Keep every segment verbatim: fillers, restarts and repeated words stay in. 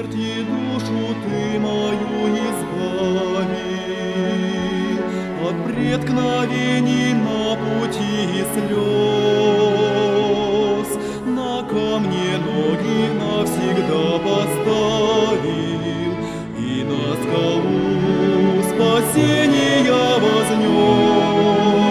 смерти душу Ты мою избавил от преткновений на пути слез. На камне ноги навсегда поставил и на скалу спасения вознес.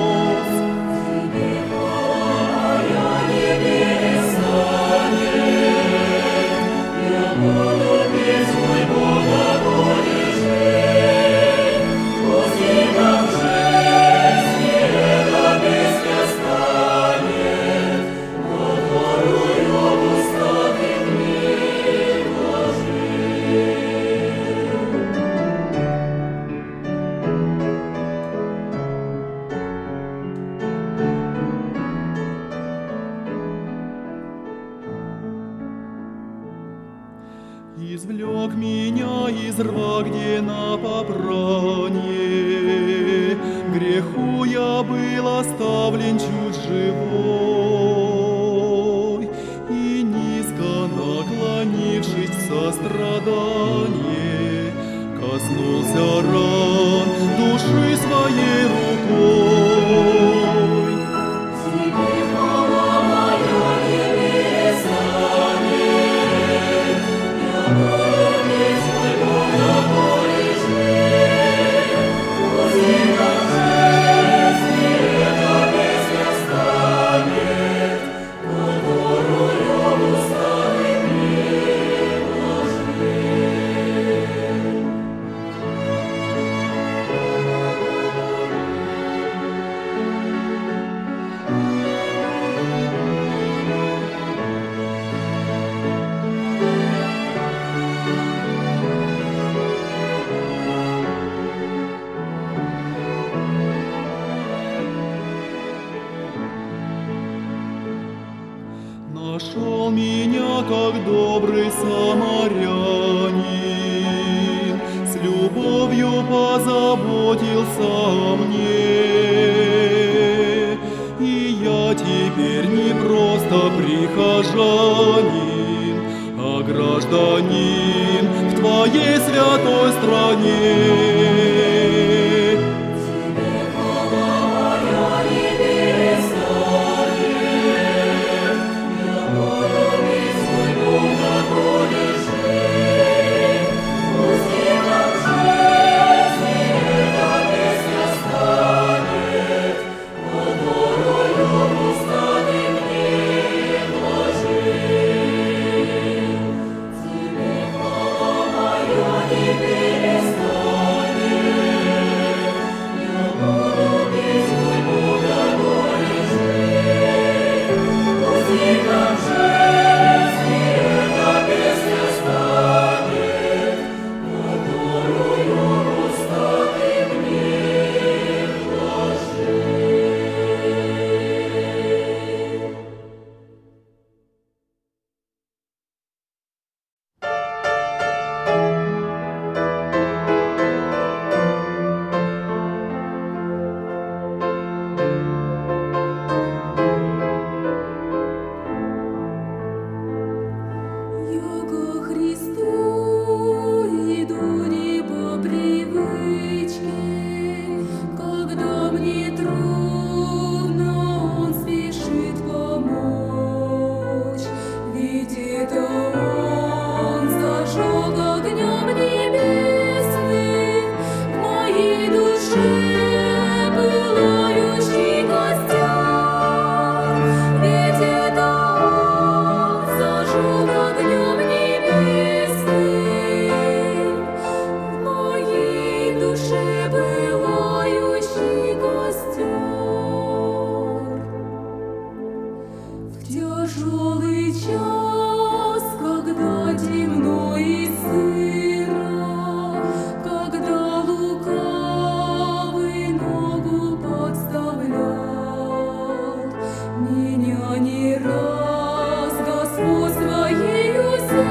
Извлек меня из рва, где на попрание греху я был оставлен чуть живой, и низко наклонившись в сострадание, коснулся ран души своей рукой. Нашел меня, как добрый самарянин, с любовью позаботился о мне. И я теперь не просто прихожанин, а гражданин в Твоей святой стране.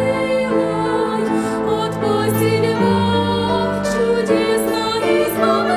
Чудесно избавляет.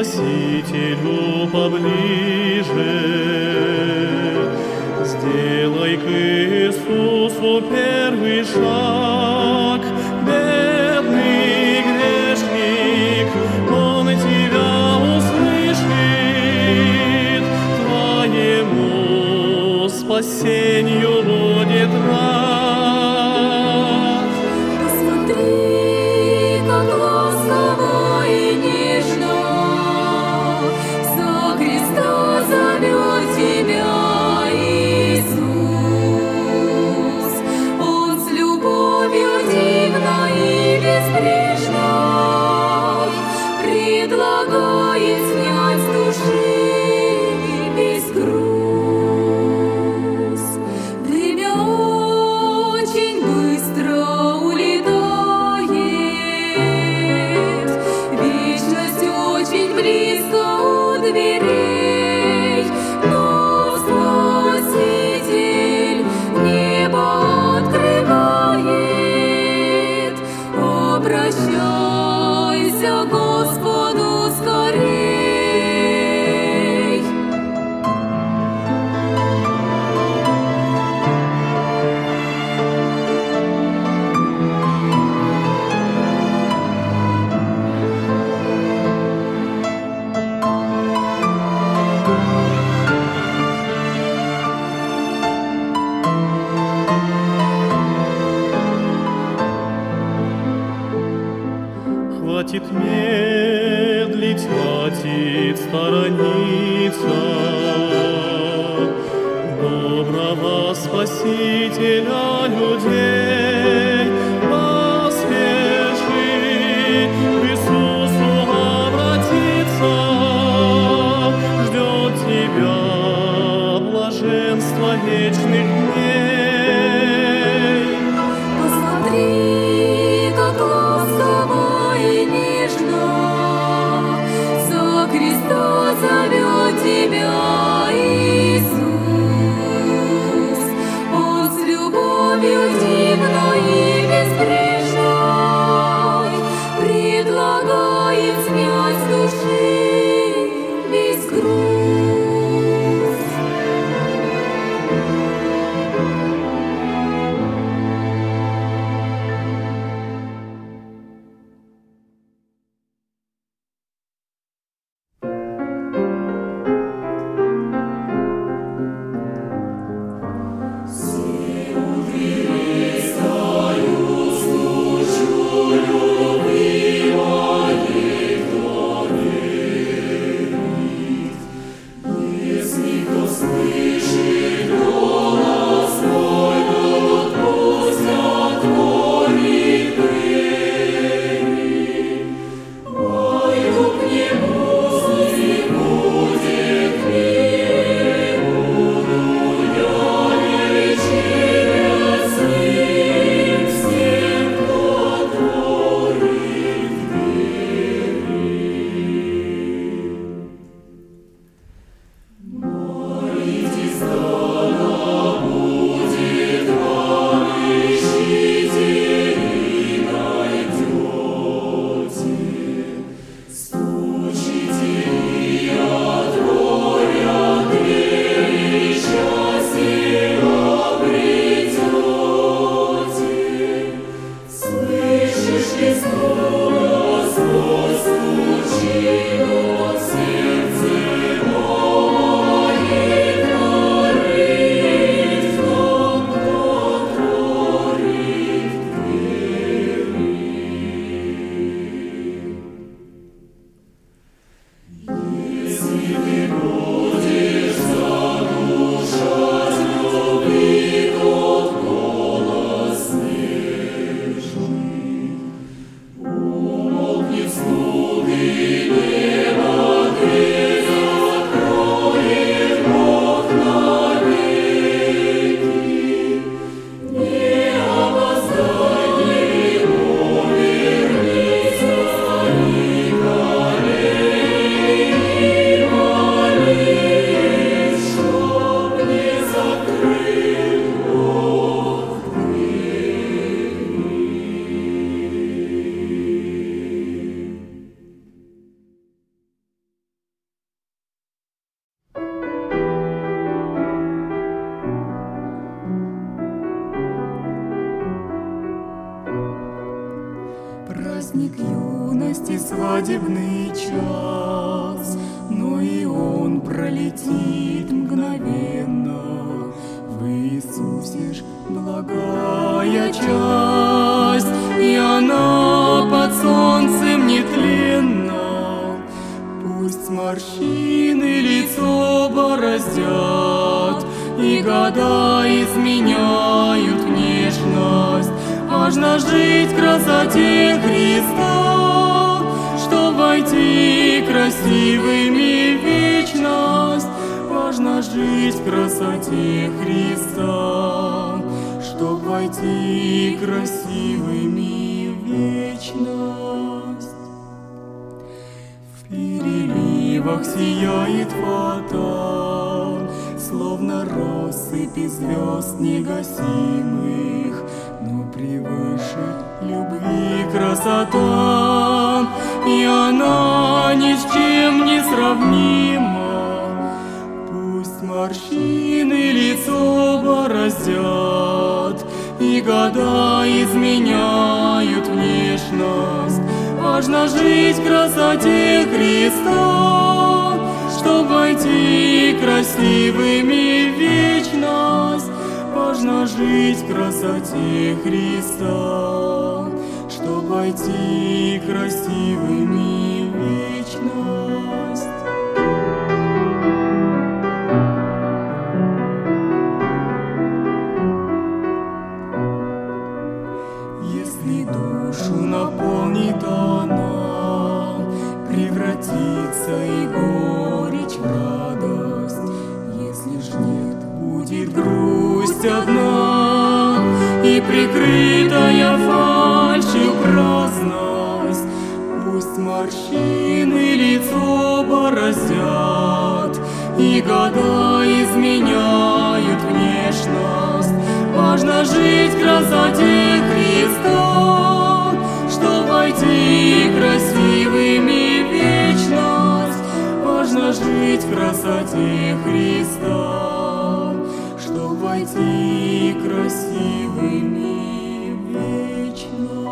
Спасителю поближе. Сделай к Иисусу первый шаг, бедный грешник, Он тебя услышит, твоему спасению будет рад. Посмотри, как ласково и нежно за Христа зовет тебя Иисус. Он с любовью дивной и безбрежной предлагает снять с души весь груз. Время очень быстро улетает, вечность очень близко у дверей, но Спаситель небо открывает. Обращайся к Господу скорей. Хватит медлить, хватит сторониться доброго Спасителя людей. Поспеши к Иисусу обратиться, ждет тебя блаженство вечных дней. Посмотри, как ласково и нежно за Христа зовет Праздник юности, свадебный час, но и он пролетит мгновенно. В Иисусе ж благая часть, и она под солнцем нетленна. Пусть морщины лицо бороздят, и года изменяют внешность. Важно жить в красоте Христа, чтоб войти красивыми в вечность. Важно жить в красоте Христа, чтоб войти красивыми в вечность. В переливах сияет фата, словно россыпи звезд негасимых, но превыше любви красота, и она ни с чем не сравнима. Пусть морщины лицо бороздят, и года изменяют внешность. Важно жить в красоте Христа, чтоб войти красивыми в вечность. Важно жить в красоте Христа, чтоб войти красивыми в вечность. Если душу наполнит она, превратится и горечь в радость. Если ж нет, будет грусть одна, и прикрытая фальшью праздность. Пусть морщины лицо бороздят, и года изменяют внешность. Важно жить в красоте Христа, чтоб войти красивыми в вечность. Важно жить в красоте Христа, чтоб войти красивыми в вечность.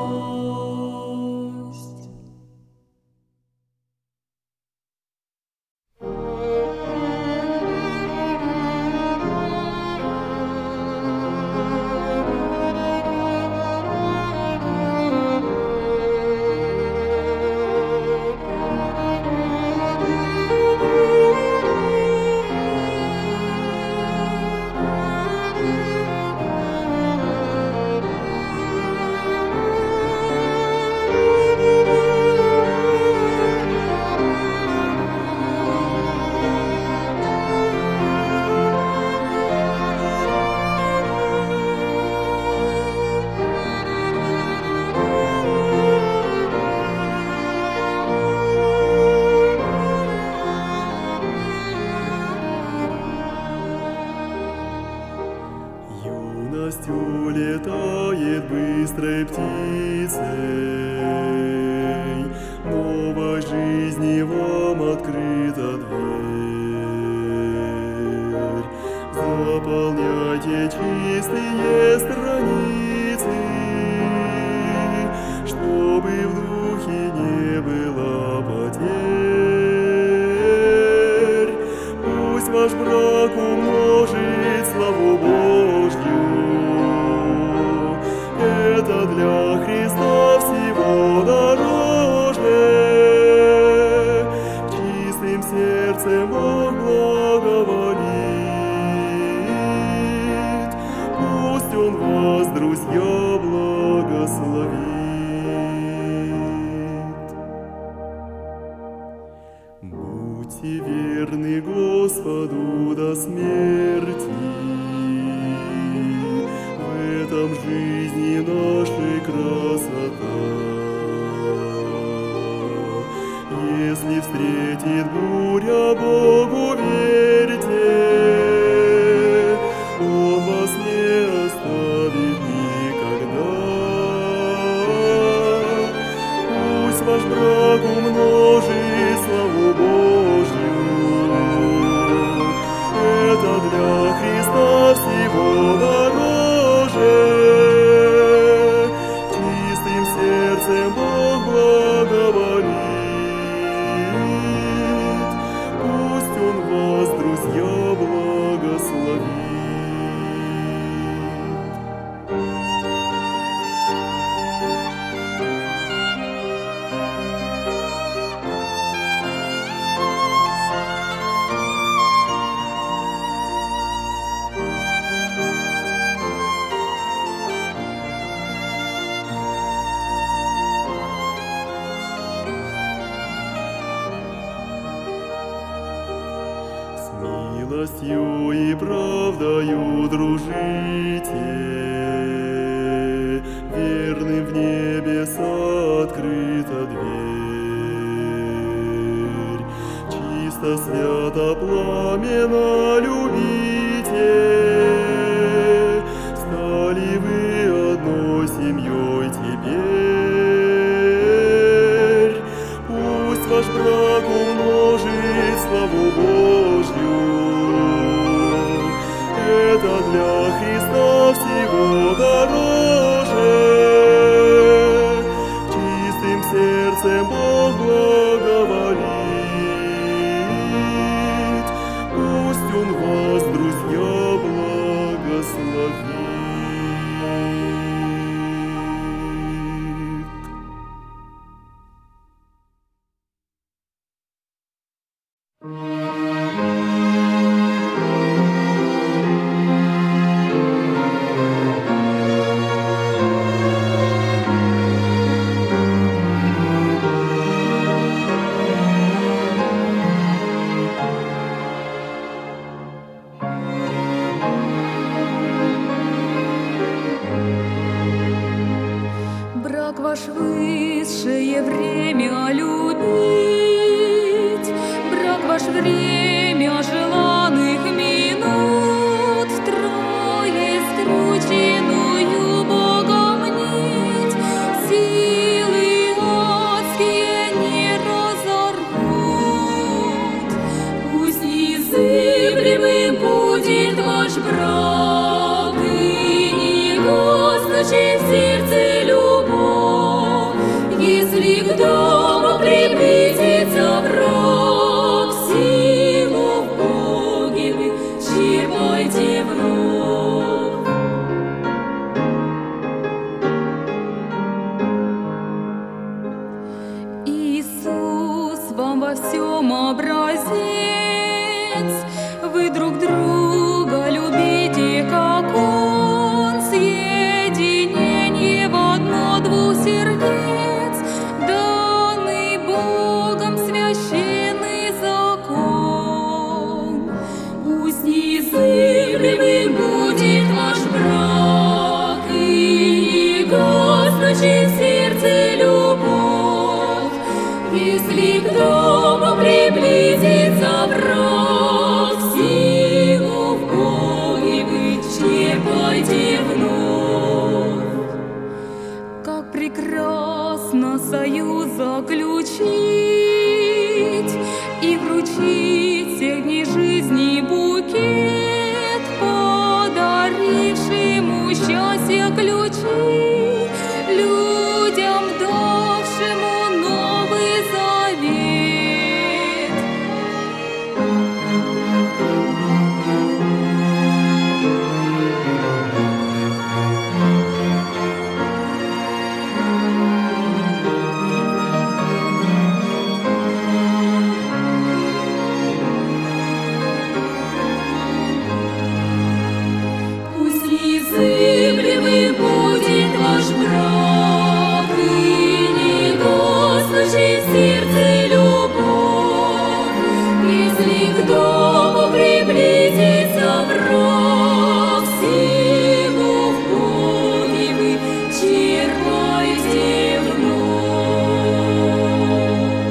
Юность улетает быстрой птицей, новой жизни вам открыта дверь. Заполняйте чистые страницы, чтобы в духе не было потерь. Пусть ваш брак умножит славу Божью. Это для Христа всего дороже. Чистым сердцем Бог благоволит. Пусть Он вас, друзья, благословит. Будьте верны Господу до смерти. В этом жизни нашей красота. Если встретит буря, Богу верьте, Он вас не оставит никогда. Пусть ваш брак умножит славу Божью. Это для Христа всего дороже. Чистым сердцем Бог Честностью и правдою дружите, верным в небеса открыта дверь. Чисто, свято, пламенно любите, стали вы одной семьей теперь. Пусть ваш брак умножит славу Божью, это для Христа всего дороже. Чистым сердцем Бог благоволит, пусть Он вас, друзья, благословит. Брак ваш высшее время любить, брак ваш время желанных минут, втрое скрученную Богом нить, силы адские не разорвут. Пусть незыблемым будет ваш брак, и не гаснущий в сердце любовь. Если к дому приблизится враг, силу в Боге вы черпайте вновь. Иисус вам во всем образец, вы друг друга любите, как Он, съединение в одно двух сердец, данный Богом священный закон. Пусть незыблемым будет ваш брак, и не гаснущий в сердце любовь. Если к дому приблизится враг, силу в Боге вы черпайте вновь. Как прекрасно союз заключить и вручить всех дней жизни букет, подарившему счастье ключи, людям давшему Новый Завет. Пусть незыблемым будет ваш брак, и не гаснущий в сердце любовь. Если к дому приблизится враг, силу в Боге вы черпайте вновь.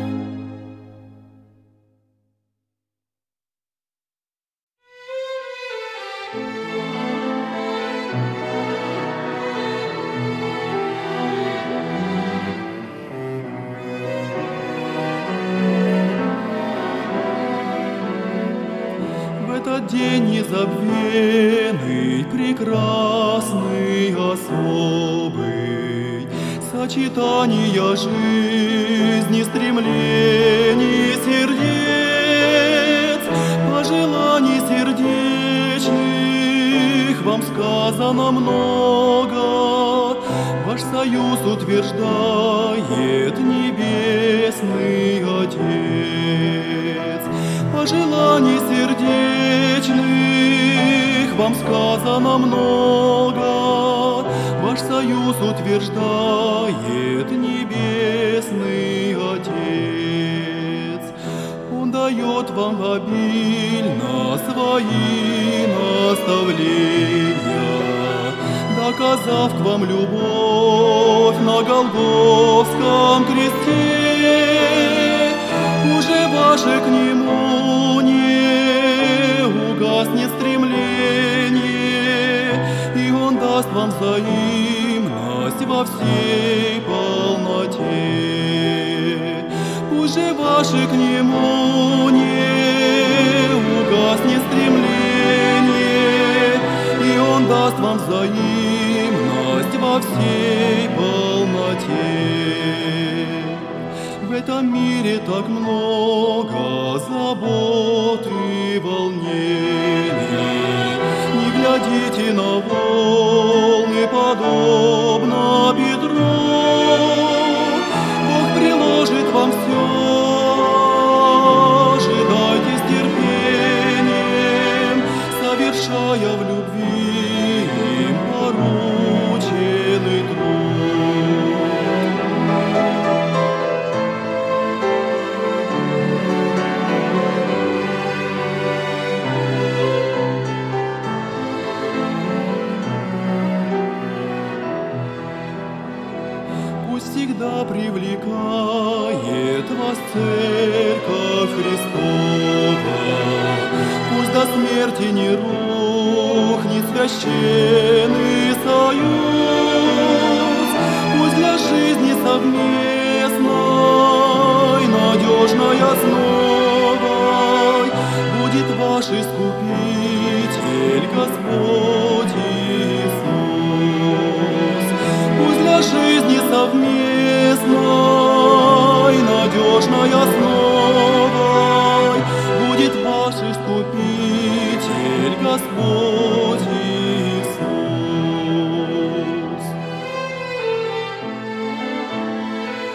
В этот день незабвенный, прекрасный, особый, сочетание жизни, стремлений сердец, пожеланий сердечных вам сказано много. Ваш союз утверждает Небесный Отец. Пожеланий сердечных вам сказано много. Ваш союз утверждает Небесный Отец. Он дает вам обильно свои наставления, доказав к вам любовь на Голгофском кресте. Уже ваше к Нему не угаснет стремление, и Он даст вам взаимность во всей полноте. Пусть же ваше к Нему не угаснет стремление, и Он даст вам взаимность во всей полноте. В этом мире так много забот и волнений. Не глядите на волны, подобно Петру. Бог приложит вам все, ожидайте с терпением, совершая в любви им порученный труд. Пусть всегда привлекает вас Церковь Христова, пусть до смерти не рухнет священный союз, пусть для жизни совместной надежной основой будет ваш Искупитель Господь Иисус. Пусть для жизни совместной надежной основой будет ваш Искупитель Господь Иисус.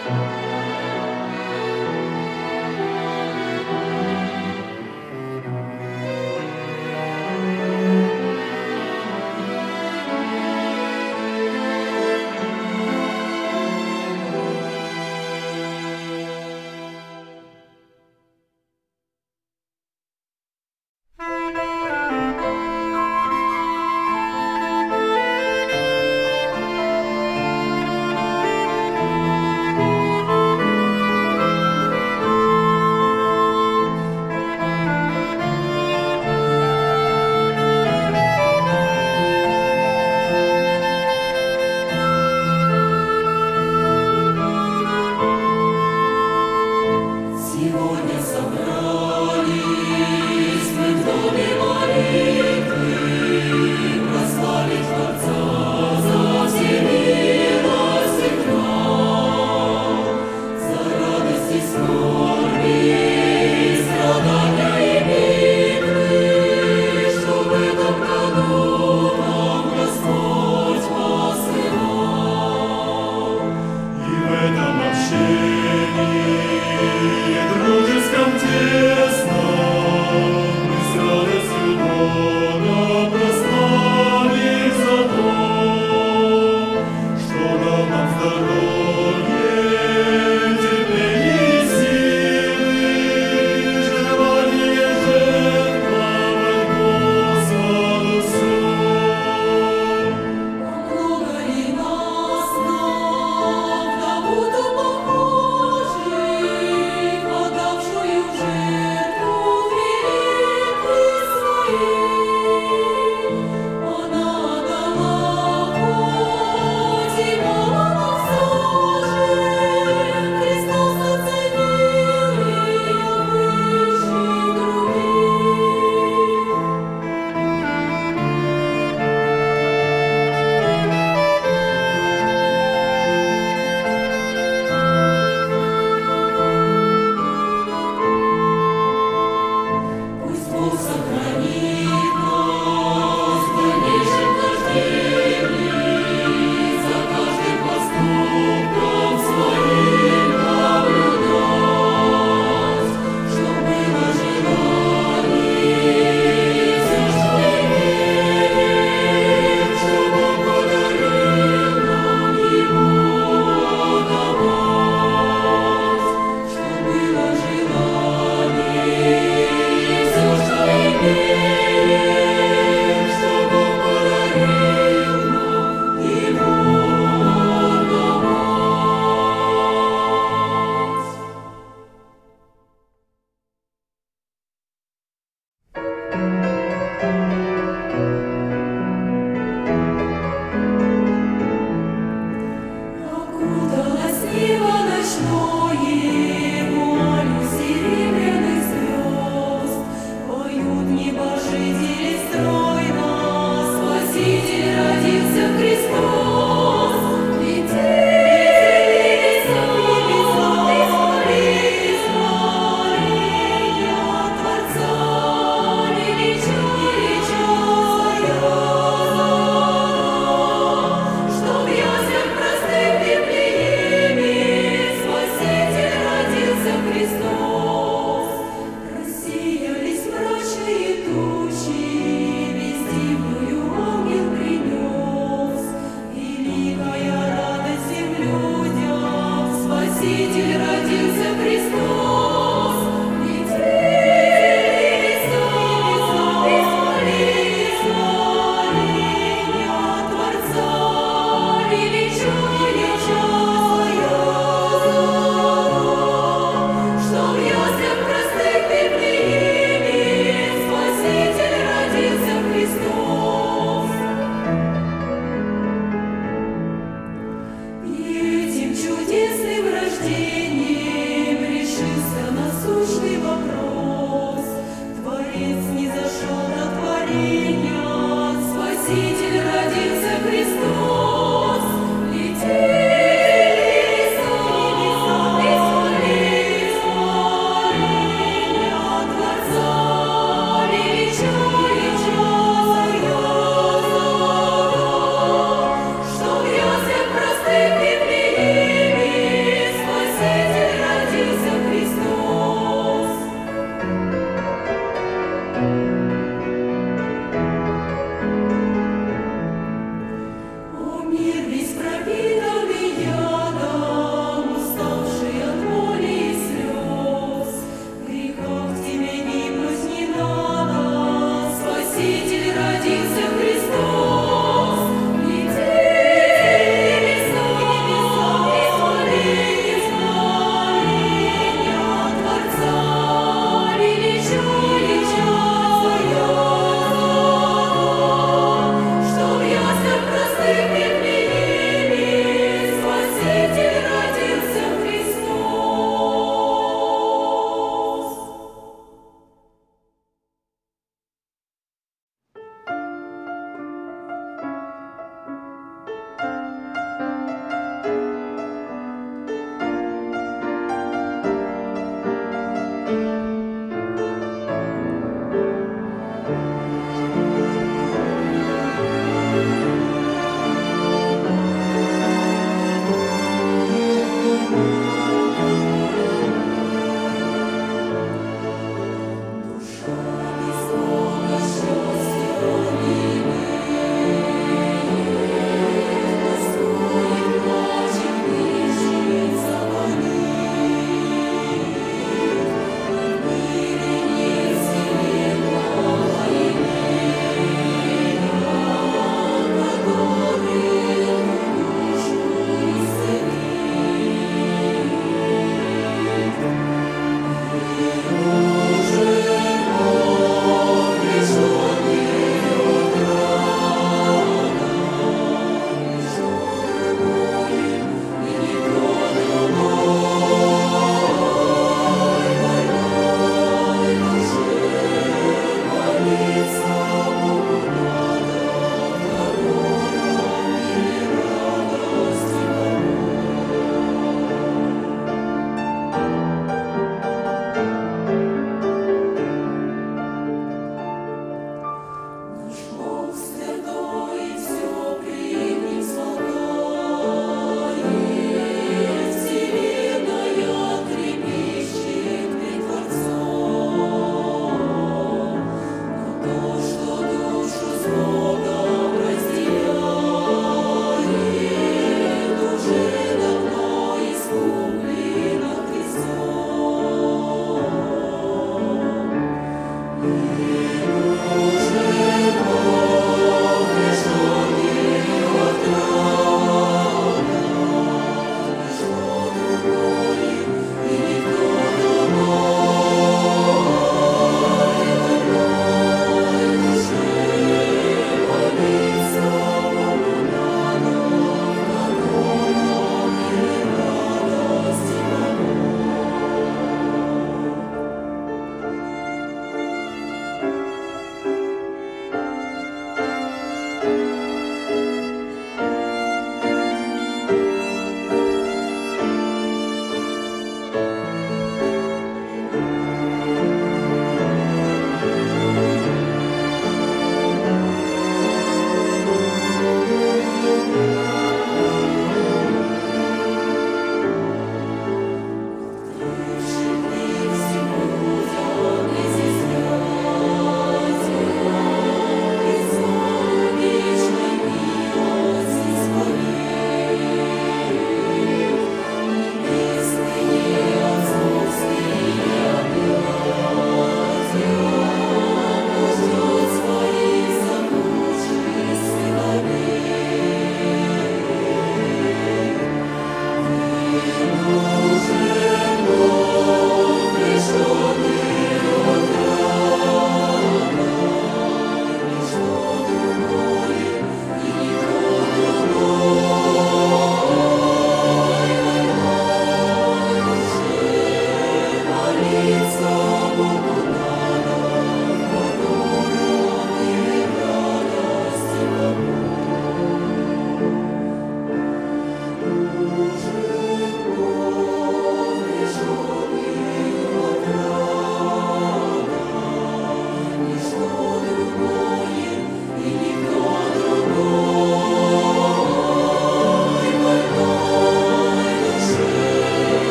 Спаситель родился Христос, летит.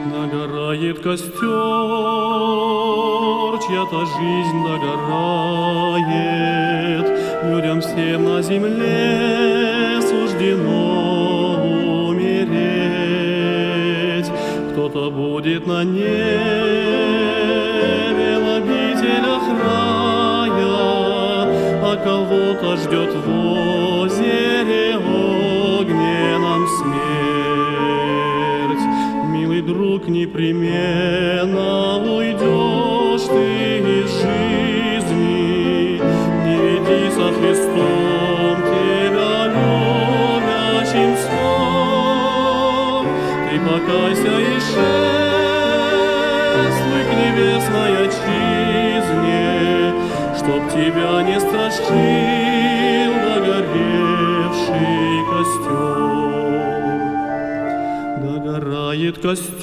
Догорает костер, чья-то жизнь догорает, людям всем на земле суждено умереть. Кто-то будет на небе в обителях рая, а кого-то ждет в озере огненном смерть. Милый друг, непременно уйдешь ты из жизни, не веди со Христом тебя любящим сном. Ты покайся и шествуй к небесной отчизне, чтоб тебя не страшил догоревший костер. Догорает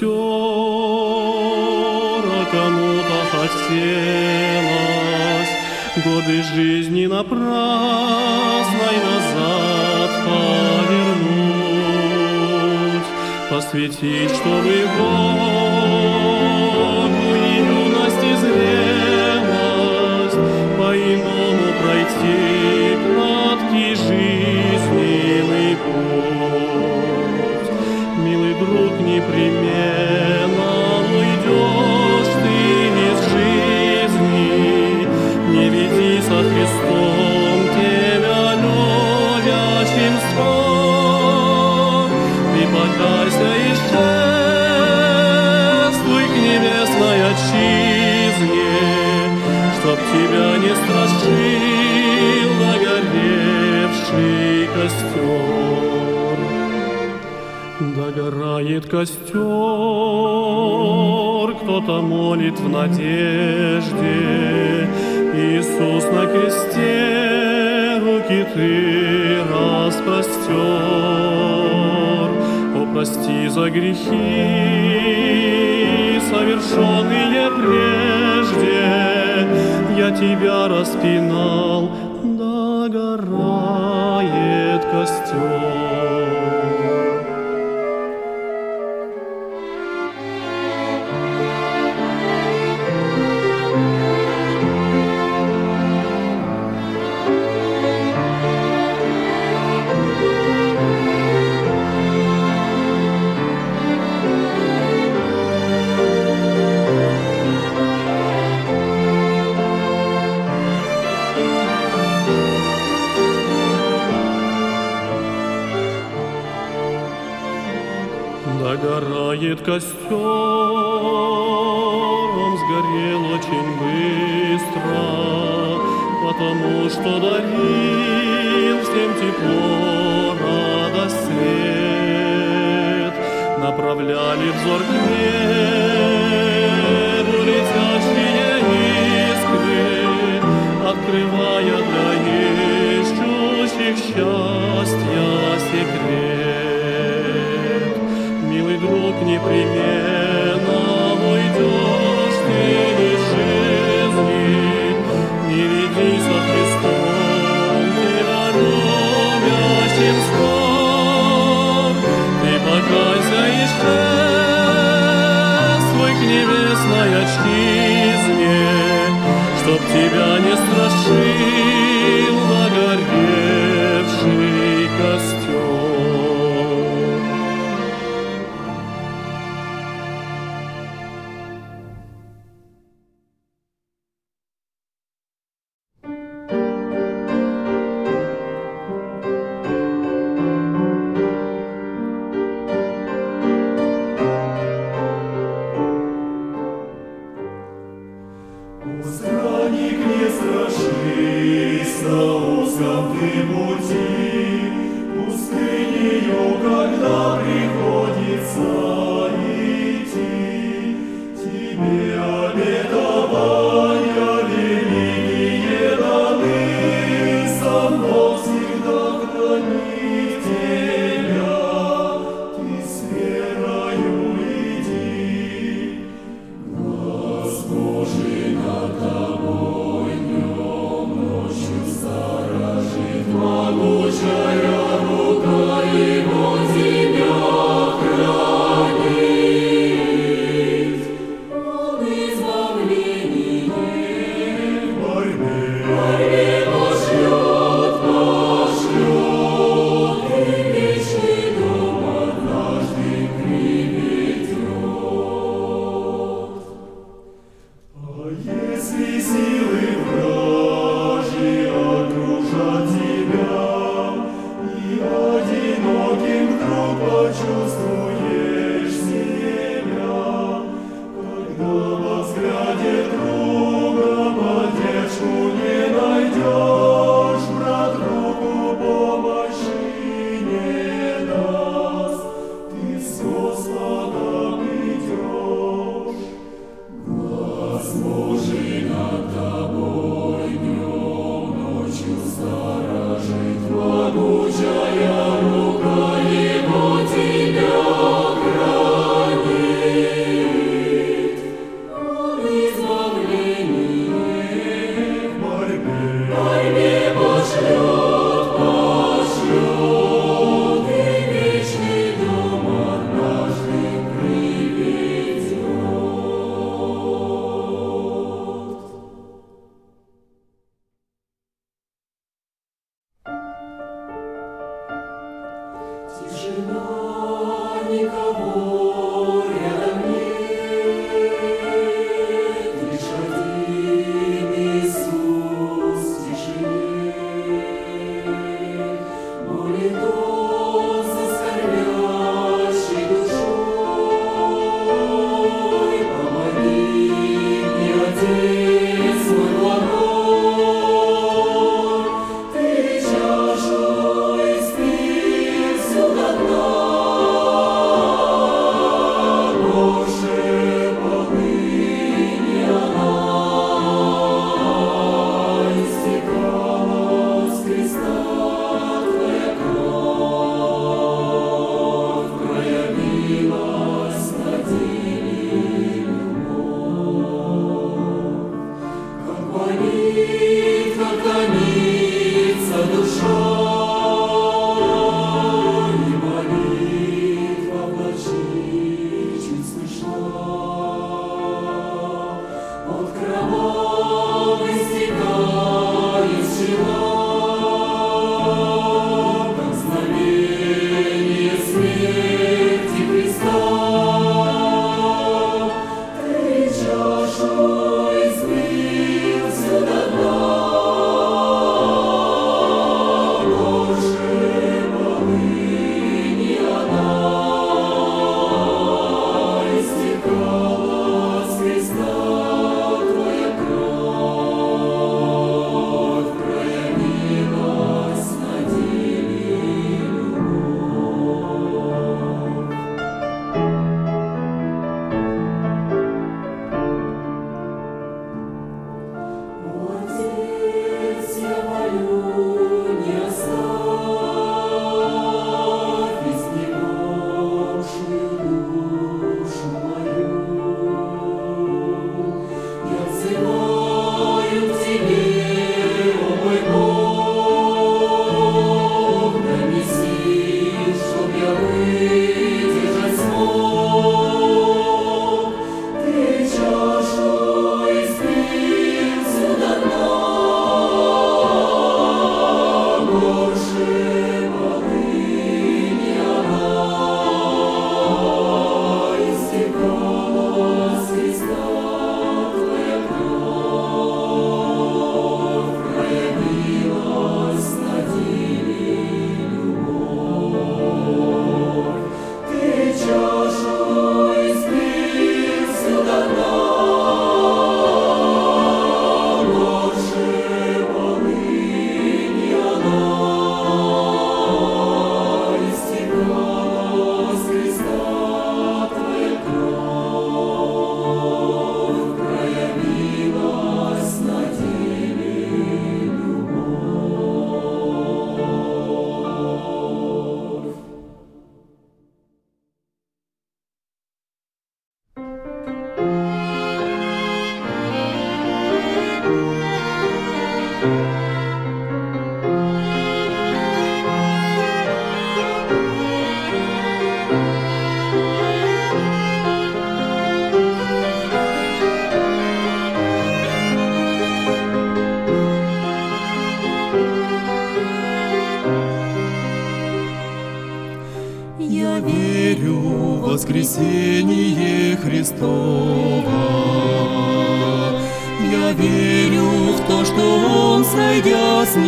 костер, а кому-то хотелось годы жизни напрасной назад повернуть, посвятить, чтобы Богу и юность и зрелость, по-иному пройти краткий жизненный путь. Милый друг, непременно уйдешь ты из жизни, не веди со Христом тебя любящим сном. Ты покайся и шествуй к небесной отчизне, чтоб тебя не страшил догоревший костер. Догорает костер, кто-то молит в надежде. Иисус на кресте, руки ты распростер. О, прости за грехи, совершенные прежде, я тебя распинал, догорает костер. Догорает костер, он сгорел очень быстро, потому что дарил всем тепло, радость, свет. Направляли взор к небу летящие искры, открывая для ищущих счастья секрет. Милый друг, непременно уйдешь ты из жизни, не веди со Христом тебя любящим сном. Ты покайся и шествуй к небесной отчизне, чтоб тебя не страшил догоревший костер. Странник, не страшись на узком ты пути, пустынею, когда приходится идти. Тебе обетования великие даны, сам Бог всегда хранит тебя. Ты с верою иди, глаз Божий над тобой днем, ночью сторожит могучая рука Его тебя хранит. Тишина, никого рядом нет, лишь один Иисус в тишине. Молит Он за скорбящей душой, помоги мне, Отец мой благой, Ты чашу испил всю до дна. Боже, полыни она истекала с креста, Твоя кровь проявилась на деле любовь. Как болит, как томится душа, и молитва в ночи чуть слышна. От кровавой стекает жила, как знамение смерти Христа. Ты чашу испил всю до дна. Боже, полыни она истекала с креста, Твоя кровь проявилась на деле любовь. Отец, я молю, не оставь изнемогшую душу мою. Я взываю к Тебе, о мой Бог, донеси, чтоб я выдержать смог. Ты чашу испил всю до дна. Боже, полыни она истекала с креста, Твоя кровь проявилась на деле любовь. Ты чашу испил всю до дна. Боже, полыни она истекала с креста, Твоя кровь проявилась на деле любовь. Я верю в воскресение Христово. Я верю в то, что Он, сойдя с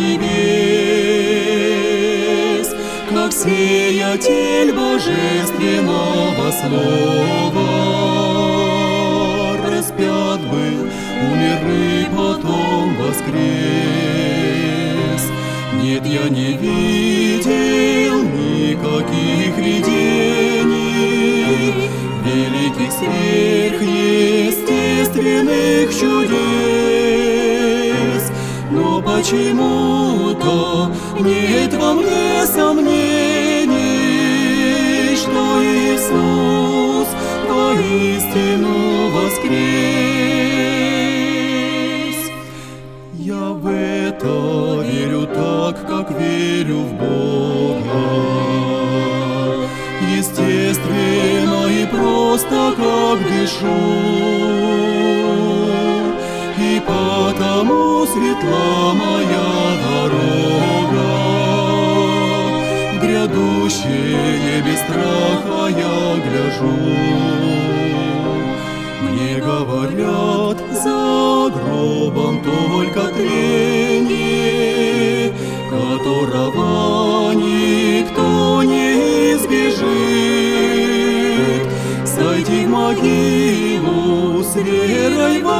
небес, как сеятель божественного слова, распят был, умер и потом воскрес. Нет, я не видел никаких видений, великих сверхъестественных чудес, но почему-то нет во мне сомнений, что Иисус воистину воскрес. Я в это верю так, как верю в Бога, естественно и просто, как дышу, и потому светла моя дорога в грядущее скажу. Мне говорят, за гробом только трение, которого никто не избежит. Сойти в могилу с верой в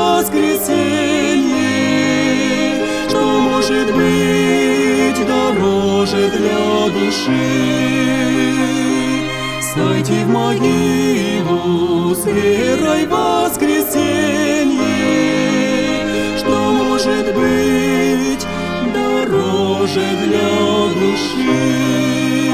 воскресенье, что может быть дороже для души. Сойти в могилу с верой в воскресенье, что может быть дороже для души.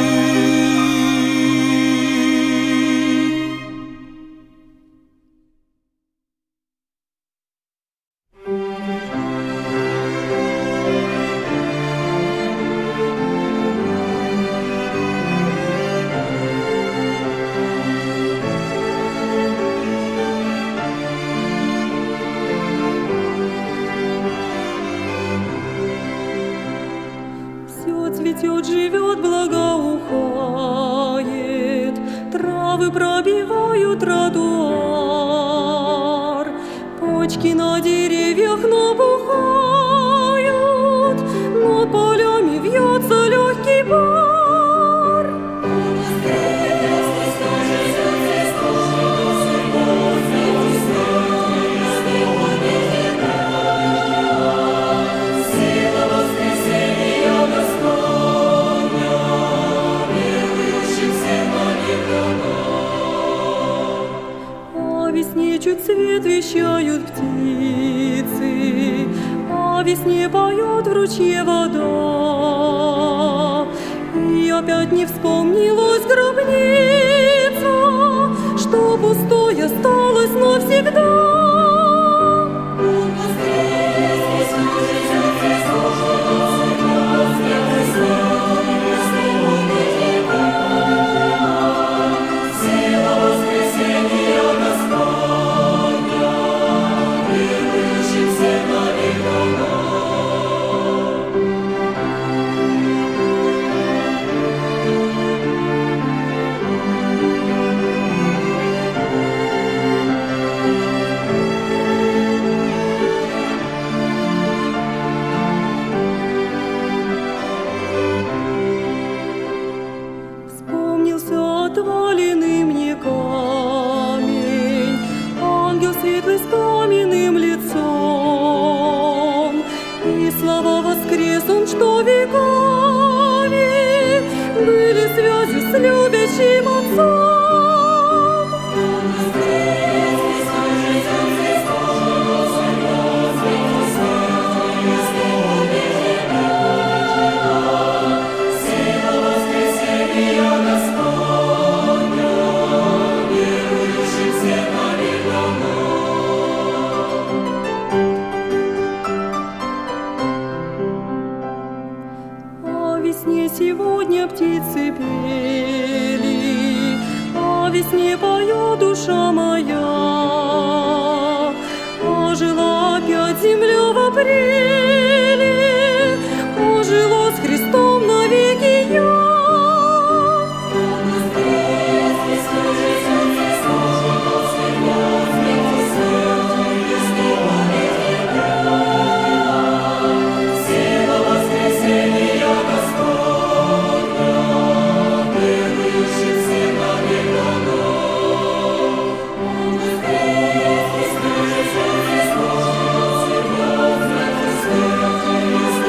Цветет, живет, благоухает, травы пробивают тротуар, почки на деревьях набухают, над полями вьется легкий пар. Чуть свет вещают птицы, а весне поет в ручье вода. И опять не вспомнилась гробница, что пустой осталось навсегда. Отваленный мне камень, ангел светлый с каменным лицом, и слова воскрес он, что веками были связью с любящим отцом. Сегодня птицы пели, о весне поет душа моя, ожила опять земля в апреле, ожила с Христом навеки я. Христос,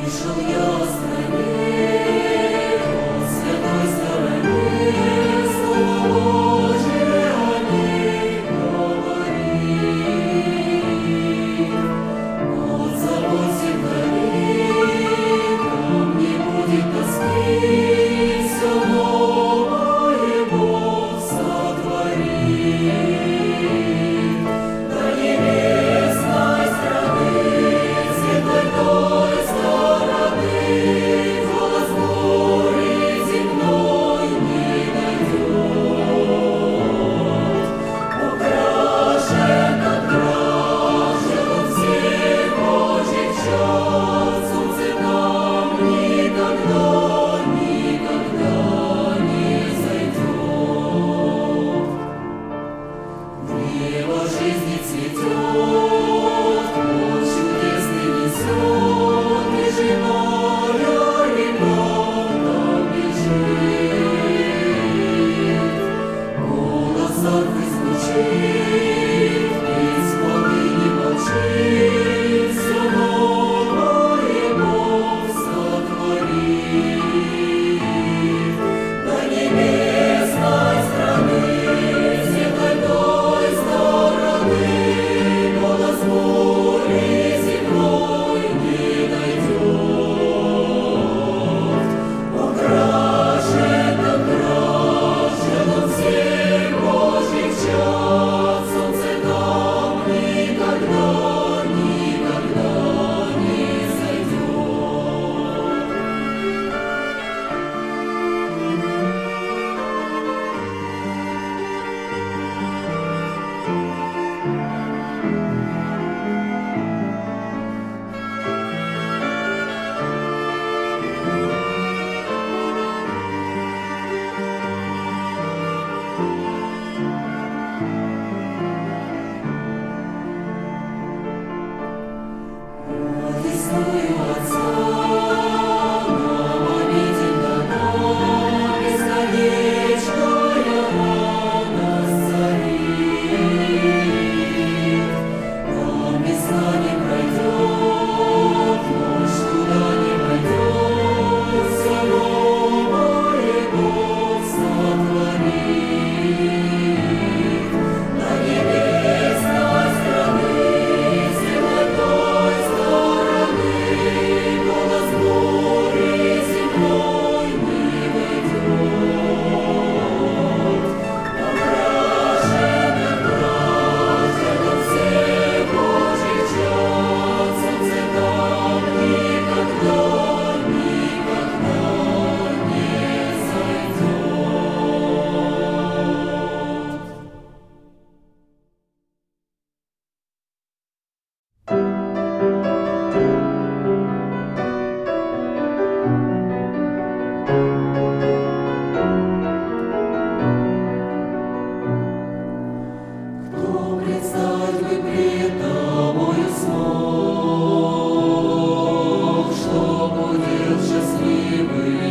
Счастливый